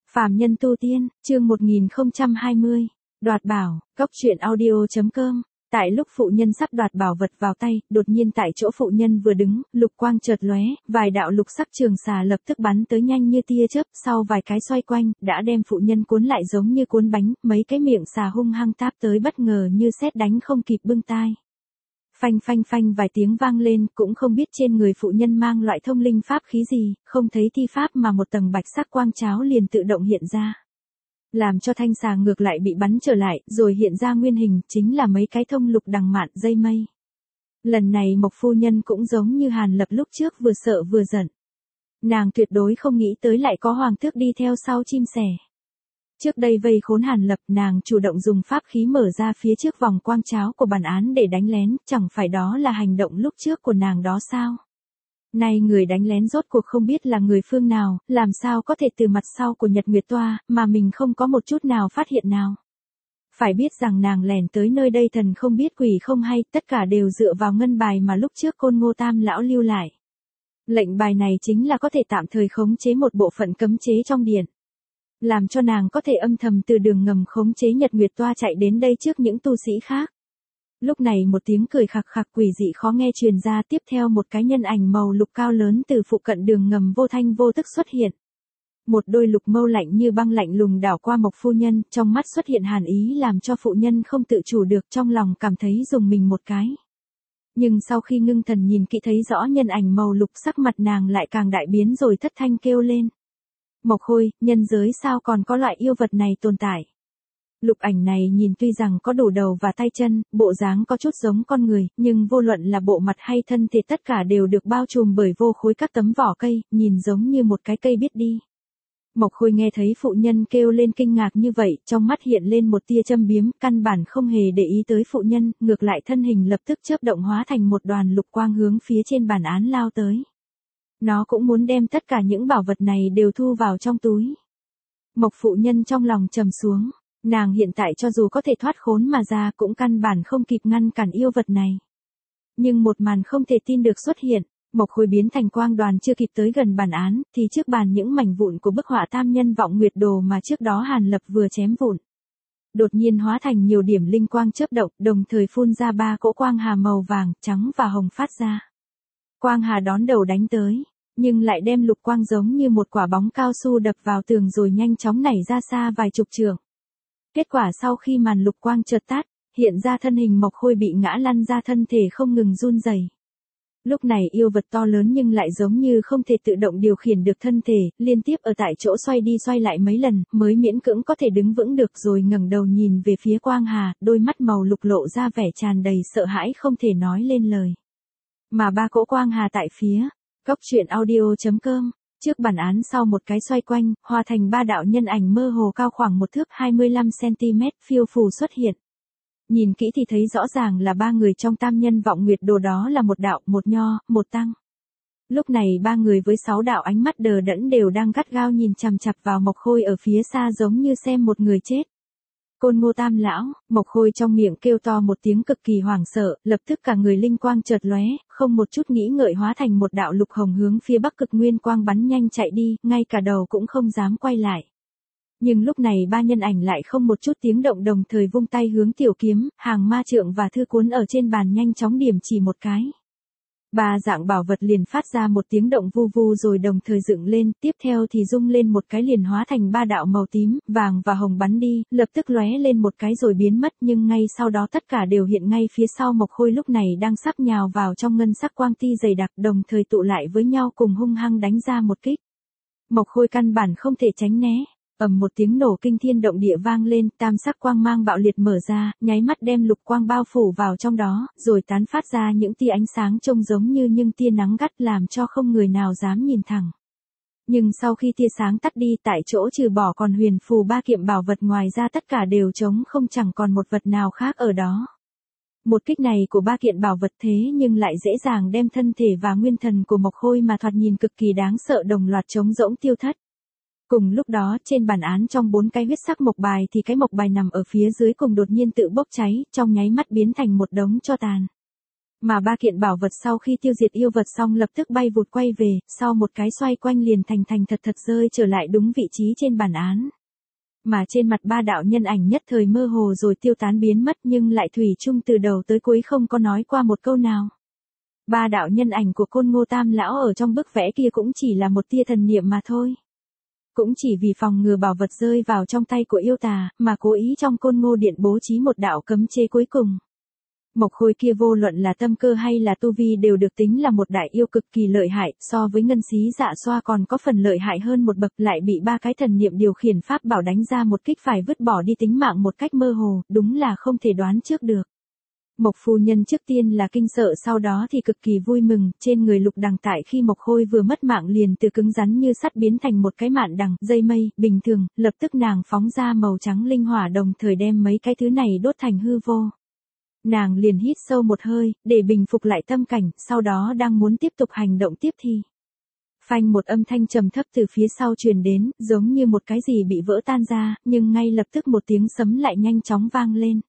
Phàm nhân tu tiên, chương 1020. Đoạt bảo, cốc truyện audio.com. Tại lúc phụ nhân sắp đoạt bảo vật vào tay, đột nhiên tại chỗ phụ nhân vừa đứng, lục quang chợt lóe, vài đạo lục sắc trường xà lập tức bắn tới nhanh như tia chớp, sau vài cái xoay quanh, đã đem phụ nhân cuốn lại giống như cuốn bánh, mấy cái miệng xà hung hăng táp tới bất ngờ như sét đánh không kịp bưng tai. Phanh phanh phanh vài tiếng vang lên, cũng không biết trên người phụ nhân mang loại thông linh pháp khí gì, không thấy thi pháp mà một tầng bạch sắc quang cháo liền tự động hiện ra. Làm cho thanh xà ngược lại bị bắn trở lại, rồi hiện ra nguyên hình, chính là mấy cái thông lục đằng mạn dây mây. Lần này Mộc phu nhân cũng giống như Hàn Lập lúc trước vừa sợ vừa giận. Nàng tuyệt đối không nghĩ tới lại có hoàng tước đi theo sau chim sẻ. Trước đây vây khốn Hàn Lập, nàng chủ động dùng pháp khí mở ra phía trước vòng quang cháo của bản án để đánh lén, chẳng phải đó là hành động lúc trước của nàng đó sao? Nay người đánh lén rốt cuộc không biết là người phương nào, làm sao có thể từ mặt sau của Nhật Nguyệt Toa, mà mình không có một chút nào phát hiện nào. Phải biết rằng nàng lẻn tới nơi đây thần không biết quỷ không hay, tất cả đều dựa vào ngân bài mà lúc trước Côn Ngô Tam lão lưu lại. Lệnh bài này chính là có thể tạm thời khống chế một bộ phận cấm chế trong điện, làm cho nàng có thể âm thầm từ đường ngầm khống chế Nhật Nguyệt Toa chạy đến đây trước những tu sĩ khác. Lúc này một tiếng cười khặc khặc quỷ dị khó nghe truyền ra, tiếp theo một cái nhân ảnh màu lục cao lớn từ phụ cận đường ngầm vô thanh vô tức xuất hiện. Một đôi lục mâu lạnh như băng lạnh lùng đảo qua Mộc phu nhân, trong mắt xuất hiện hàn ý làm cho phụ nhân không tự chủ được, trong lòng cảm thấy dùng mình một cái. Nhưng sau khi ngưng thần nhìn kỹ thấy rõ nhân ảnh màu lục, sắc mặt nàng lại càng đại biến rồi thất thanh kêu lên. Mộc Khôi, nhân giới sao còn có loại yêu vật này tồn tại? Lục ảnh này nhìn tuy rằng có đủ đầu và tay chân, bộ dáng có chút giống con người, nhưng vô luận là bộ mặt hay thân thể tất cả đều được bao trùm bởi vô khối các tấm vỏ cây, nhìn giống như một cái cây biết đi. Mộc Khôi nghe thấy phụ nhân kêu lên kinh ngạc như vậy, trong mắt hiện lên một tia châm biếm, căn bản không hề để ý tới phụ nhân, ngược lại thân hình lập tức chớp động hóa thành một đoàn lục quang hướng phía trên bàn án lao tới. Nó cũng muốn đem tất cả những bảo vật này đều thu vào trong túi. Mộc phụ nhân trong lòng trầm xuống, nàng hiện tại cho dù có thể thoát khốn mà ra cũng căn bản không kịp ngăn cản yêu vật này. Nhưng một màn không thể tin được xuất hiện, Mộc Khôi biến thành quang đoàn chưa kịp tới gần bàn án, thì trước bàn những mảnh vụn của bức họa Tam Nhân Vọng Nguyệt Đồ mà trước đó Hàn Lập vừa chém vụn, đột nhiên hóa thành nhiều điểm linh quang chớp động, đồng thời phun ra ba cỗ quang hà màu vàng, trắng và hồng phát ra. Quang hà đón đầu đánh tới, nhưng lại đem lục quang giống như một quả bóng cao su đập vào tường rồi nhanh chóng nảy ra xa vài chục trượng. Kết quả sau khi màn lục quang chợt tắt, hiện ra thân hình Mộc Khôi bị ngã lăn ra, thân thể không ngừng run rẩy. Lúc này yêu vật to lớn nhưng lại giống như không thể tự động điều khiển được thân thể, liên tiếp ở tại chỗ xoay đi xoay lại mấy lần, mới miễn cưỡng có thể đứng vững được, rồi ngẩng đầu nhìn về phía quang hà, đôi mắt màu lục lộ ra vẻ tràn đầy sợ hãi không thể nói lên lời. Mà ba cỗ quang hà tại phía cốc truyện audio.com, trước bản án sau một cái xoay quanh, hòa thành ba đạo nhân ảnh mơ hồ cao khoảng 1 thước 25cm phiêu phù xuất hiện. Nhìn kỹ thì thấy rõ ràng là ba người trong Tam Nhân Vọng Nguyệt Đồ, đó là một đạo, một nho, một tăng. Lúc này ba người với 6 đạo ánh mắt đờ đẫn đều đang gắt gao nhìn chằm chằm vào Mộc Khôi ở phía xa giống như xem một người chết. Côn Ngô Tam lão, Mộc Khôi trong miệng kêu to một tiếng cực kỳ hoảng sợ, lập tức cả người linh quang chợt lóe, không một chút nghĩ ngợi hóa thành một đạo lục hồng hướng phía Bắc Cực Nguyên quang bắn nhanh chạy đi, ngay cả đầu cũng không dám quay lại. Nhưng lúc này ba nhân ảnh lại không một chút tiếng động, đồng thời vung tay hướng tiểu kiếm, hàng ma trượng và thư cuốn ở trên bàn nhanh chóng điểm chỉ một cái. Ba dạng bảo vật liền phát ra một tiếng động vu vu rồi đồng thời dựng lên, tiếp theo thì rung lên một cái liền hóa thành ba đạo màu tím, vàng và hồng bắn đi, lập tức lóe lên một cái rồi biến mất, nhưng ngay sau đó tất cả đều hiện ngay phía sau Mộc Khôi lúc này đang sắp nhào vào trong ngân sắc quang ti dày đặc, đồng thời tụ lại với nhau cùng hung hăng đánh ra một kích. Mộc Khôi căn bản không thể tránh né. Ầm một tiếng nổ kinh thiên động địa vang lên, tam sắc quang mang bạo liệt mở ra, nháy mắt đem lục quang bao phủ vào trong đó, rồi tán phát ra những tia ánh sáng trông giống như những tia nắng gắt làm cho không người nào dám nhìn thẳng. Nhưng sau khi tia sáng tắt đi, tại chỗ trừ bỏ còn huyền phù ba kiện bảo vật, ngoài ra tất cả đều trống không, chẳng còn một vật nào khác ở đó. Một kích này của ba kiện bảo vật thế nhưng lại dễ dàng đem thân thể và nguyên thần của Mộc Khôi mà thoạt nhìn cực kỳ đáng sợ đồng loạt trống rỗng tiêu thất. Cùng lúc đó trên bàn án trong 4 cái huyết sắc mộc bài thì cái mộc bài nằm ở phía dưới cùng đột nhiên tự bốc cháy, trong nháy mắt biến thành một đống tro tàn. Mà ba kiện bảo vật sau khi tiêu diệt yêu vật xong lập tức bay vụt quay về, sau một cái xoay quanh liền thành thành thật thật rơi trở lại đúng vị trí trên bản án. Mà trên mặt ba đạo nhân ảnh nhất thời mơ hồ rồi tiêu tán biến mất nhưng lại thủy chung từ đầu tới cuối không có nói qua một câu nào. Ba đạo nhân ảnh của Côn Ngô Tam lão ở trong bức vẽ kia cũng chỉ là một tia thần niệm mà thôi. Cũng chỉ vì phòng ngừa bảo vật rơi vào trong tay của yêu tà, mà cố ý trong Côn Ngô Điện bố trí một đạo cấm chế cuối cùng. Mộc Khôi kia vô luận là tâm cơ hay là tu vi đều được tính là một đại yêu cực kỳ lợi hại, so với Ngân Xí Dạ Xoa còn có phần lợi hại hơn một bậc, lại bị ba cái thần niệm điều khiển pháp bảo đánh ra một kích phải vứt bỏ đi tính mạng một cách mơ hồ, đúng là không thể đoán trước được. Mộc phu nhân trước tiên là kinh sợ, sau đó thì cực kỳ vui mừng, trên người Lục Đằng tại khi Mộc Khôi vừa mất mạng liền từ cứng rắn như sắt biến thành một cái mạn đằng, dây mây, bình thường, lập tức nàng phóng ra màu trắng linh hỏa đồng thời đem mấy cái thứ này đốt thành hư vô. Nàng liền hít sâu một hơi, để bình phục lại tâm cảnh, sau đó đang muốn tiếp tục hành động tiếp thì. Phanh, một âm thanh trầm thấp từ phía sau truyền đến, giống như một cái gì bị vỡ tan ra, nhưng ngay lập tức một tiếng sấm lại nhanh chóng vang lên.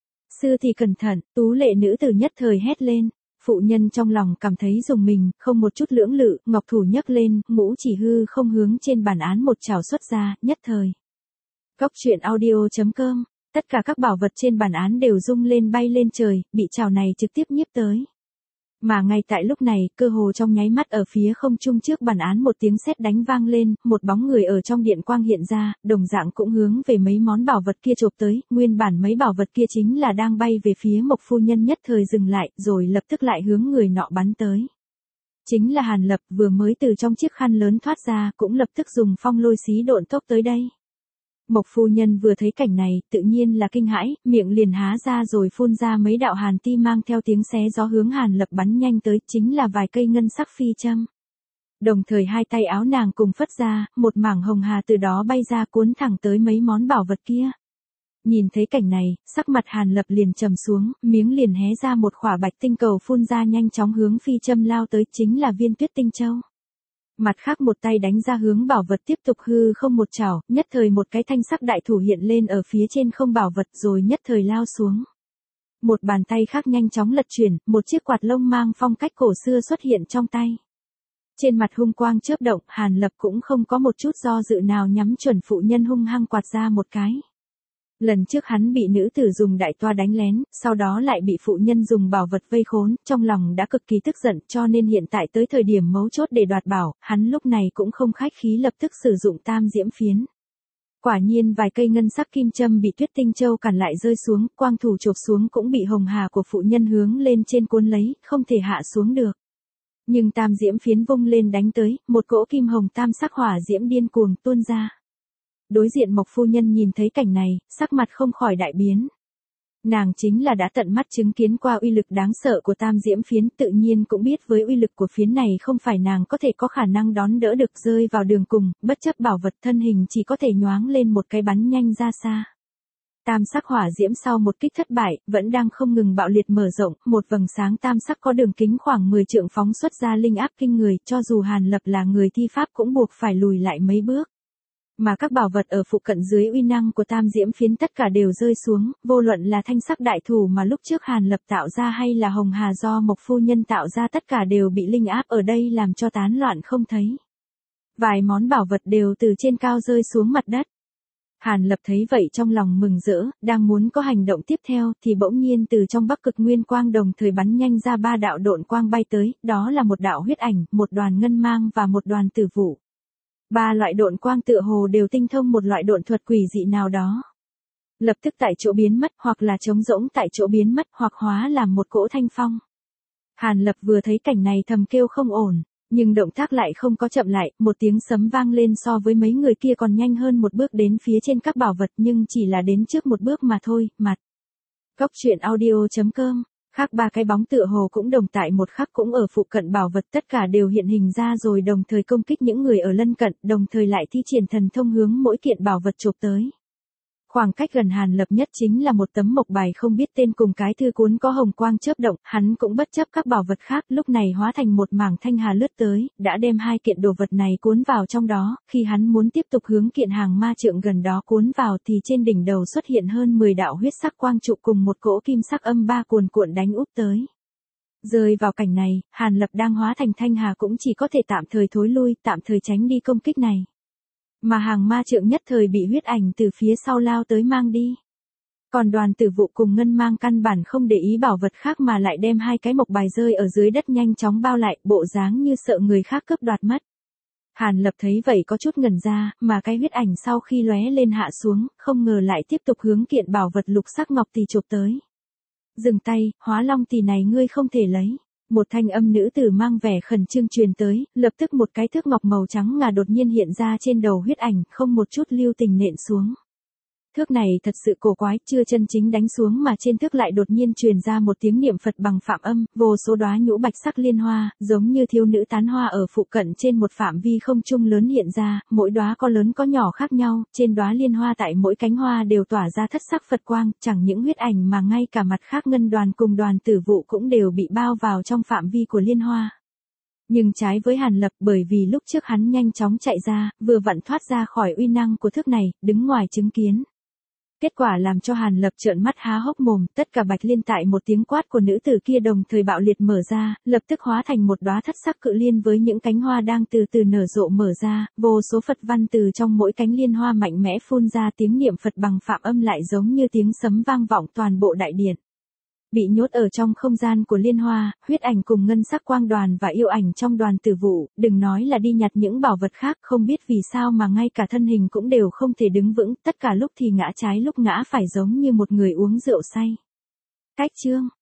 Sư thì cẩn thận, tú lệ nữ tử nhất thời hét lên. Phụ nhân trong lòng cảm thấy rùng mình, không một chút lưỡng lự, ngọc thủ nhấc lên, ngũ chỉ hư không hướng trên bản án một chảo xuất ra, nhất thời. Cốc truyện audio.com. Tất cả các bảo vật trên bản án đều rung lên bay lên trời, bị chảo này trực tiếp nhiếp tới. Mà ngay tại lúc này, cơ hồ trong nháy mắt ở phía không trung trước bản án một tiếng sét đánh vang lên, một bóng người ở trong điện quang hiện ra, đồng dạng cũng hướng về mấy món bảo vật kia chộp tới, nguyên bản mấy bảo vật kia chính là đang bay về phía Mộc phu nhân nhất thời dừng lại, rồi lập tức lại hướng người nọ bắn tới. Chính là Hàn Lập vừa mới từ trong chiếc khăn lớn thoát ra, cũng lập tức dùng phong lôi xí độn tốc tới đây. Mộc phu nhân vừa thấy cảnh này, tự nhiên là kinh hãi, miệng liền há ra rồi phun ra mấy đạo hàn ti mang theo tiếng xé gió hướng Hàn Lập bắn nhanh tới, chính là vài cây ngân sắc phi châm. Đồng thời hai tay áo nàng cùng phất ra, một mảng hồng hà từ đó bay ra cuốn thẳng tới mấy món bảo vật kia. Nhìn thấy cảnh này, sắc mặt Hàn Lập liền trầm xuống, miếng liền hé ra một khỏa bạch tinh cầu phun ra nhanh chóng hướng phi châm lao tới, chính là viên Tuyết Tinh Châu. Mặt khác một tay đánh ra hướng bảo vật tiếp tục hư không một chảo, nhất thời một cái thanh sắc đại thủ hiện lên ở phía trên không bảo vật rồi nhất thời lao xuống. Một bàn tay khác nhanh chóng lật chuyển, một chiếc quạt lông mang phong cách cổ xưa xuất hiện trong tay. Trên mặt hung quang chớp động, Hàn Lập cũng không có một chút do dự nào nhắm chuẩn phụ nhân hung hăng quạt ra một cái. Lần trước hắn bị nữ tử dùng đại toa đánh lén, sau đó lại bị phụ nhân dùng bảo vật vây khốn, trong lòng đã cực kỳ tức giận, cho nên hiện tại tới thời điểm mấu chốt để đoạt bảo, hắn lúc này cũng không khách khí lập tức sử dụng tam diễm phiến. Quả nhiên vài cây ngân sắc kim châm bị Tuyết Tinh Châu cản lại rơi xuống, quang thủ chộp xuống cũng bị hồng hà của phụ nhân hướng lên trên cuốn lấy, không thể hạ xuống được. Nhưng tam diễm phiến vung lên đánh tới, một cỗ kim hồng tam sắc hỏa diễm điên cuồng tuôn ra. Đối diện Mộc phu nhân nhìn thấy cảnh này, sắc mặt không khỏi đại biến. Nàng chính là đã tận mắt chứng kiến qua uy lực đáng sợ của tam diễm phiến, tự nhiên cũng biết với uy lực của phiến này không phải nàng có thể có khả năng đón đỡ được, rơi vào đường cùng, bất chấp bảo vật thân hình chỉ có thể nhoáng lên một cái bắn nhanh ra xa. Tam sắc hỏa diễm sau một kích thất bại, vẫn đang không ngừng bạo liệt mở rộng, một vầng sáng tam sắc có đường kính khoảng 10 trượng phóng xuất ra linh áp kinh người, cho dù Hàn Lập là người thi pháp cũng buộc phải lùi lại mấy bước. Mà các bảo vật ở phụ cận dưới uy năng của tam diễm phiến tất cả đều rơi xuống, vô luận là thanh sắc đại thủ mà lúc trước Hàn Lập tạo ra hay là hồng hà do Mộc phu nhân tạo ra tất cả đều bị linh áp ở đây làm cho tán loạn không thấy. Vài món bảo vật đều từ trên cao rơi xuống mặt đất. Hàn Lập thấy vậy trong lòng mừng rỡ, đang muốn có hành động tiếp theo thì bỗng nhiên từ trong Bắc Cực Nguyên Quang đồng thời bắn nhanh ra ba đạo độn quang bay tới, đó là một đạo huyết ảnh, một đoàn ngân mang và một đoàn tử vụ. Ba loại độn quang tựa hồ đều tinh thông một loại độn thuật quỷ dị nào đó. Lập tức tại chỗ biến mất, hoặc là trống rỗng tại chỗ biến mất, hoặc hóa làm một cỗ thanh phong. Hàn Lập vừa thấy cảnh này thầm kêu không ổn, nhưng động tác lại không có chậm lại, một tiếng sấm vang lên so với mấy người kia còn nhanh hơn một bước đến phía trên các bảo vật nhưng chỉ là đến trước một bước mà thôi, mặt. Cốc truyện audio.com. Khác ba cái bóng tựa hồ cũng đồng tại một khắc cũng ở phụ cận bảo vật, tất cả đều hiện hình ra rồi đồng thời công kích những người ở lân cận, đồng thời lại thi triển thần thông hướng mỗi kiện bảo vật chộp tới. Khoảng cách gần Hàn Lập nhất chính là một tấm mộc bài không biết tên cùng cái thư cuốn có hồng quang chớp động, hắn cũng bất chấp các bảo vật khác, lúc này hóa thành một mảng thanh hà lướt tới, đã đem hai kiện đồ vật này cuốn vào trong đó, khi hắn muốn tiếp tục hướng kiện hàng ma trượng gần đó cuốn vào thì trên đỉnh đầu xuất hiện hơn 10 đạo huyết sắc quang trụ cùng một cỗ kim sắc âm ba cuồn cuộn đánh úp tới. Rơi vào cảnh này, Hàn Lập đang hóa thành Thanh Hà cũng chỉ có thể tạm thời thối lui, tạm thời tránh đi công kích này. Mà hàng ma trượng nhất thời bị huyết ảnh từ phía sau lao tới mang đi. Còn Đoàn Tử Vụ cùng Ngân Mang căn bản không để ý bảo vật khác mà lại đem hai cái mộc bài rơi ở dưới đất nhanh chóng bao lại, bộ dáng như sợ người khác cướp đoạt mất. Hàn Lập thấy vậy có chút ngẩn ra, mà cái huyết ảnh sau khi lóe lên hạ xuống, không ngờ lại tiếp tục hướng kiện bảo vật lục sắc ngọc tỷ chụp tới. Dừng tay, Hóa Long tỷ này ngươi không thể lấy. Một thanh âm nữ tử mang vẻ khẩn trương truyền tới, lập tức một cái thước ngọc màu trắng ngà đột nhiên hiện ra trên đầu huyết ảnh, không một chút lưu tình nện xuống. Thước này thật sự cổ quái, chưa chân chính đánh xuống mà trên thước lại đột nhiên truyền ra một tiếng niệm Phật bằng phạm âm, vô số đóa nhũ bạch sắc liên hoa, giống như thiếu nữ tán hoa ở phụ cận trên một phạm vi không trung lớn hiện ra, mỗi đóa có lớn có nhỏ khác nhau, trên đóa liên hoa tại mỗi cánh hoa đều tỏa ra thất sắc Phật quang, chẳng những huyết ảnh mà ngay cả mặt khác Ngân Đoàn cùng Đoàn Tử Vụ cũng đều bị bao vào trong phạm vi của liên hoa. Nhưng trái với Hàn Lập, bởi vì lúc trước hắn nhanh chóng chạy ra, vừa vặn thoát ra khỏi uy năng của thước này, đứng ngoài chứng kiến. Kết quả làm cho Hàn Lập trợn mắt há hốc mồm, tất cả bạch liên tại một tiếng quát của nữ tử kia đồng thời bạo liệt mở ra, lập tức hóa thành một đóa thất sắc cự liên với những cánh hoa đang từ từ nở rộ mở ra, vô số Phật văn từ trong mỗi cánh liên hoa mạnh mẽ phun ra, tiếng niệm Phật bằng phạm âm lại giống như tiếng sấm vang vọng toàn bộ đại điện. Bị nhốt ở trong không gian của liên hoa, huyết ảnh cùng ngân sắc quang đoàn và yêu ảnh trong Đoàn Tử Vụ, đừng nói là đi nhặt những bảo vật khác, không biết vì sao mà ngay cả thân hình cũng đều không thể đứng vững, tất cả lúc thì ngã trái lúc ngã phải giống như một người uống rượu say. Cách chương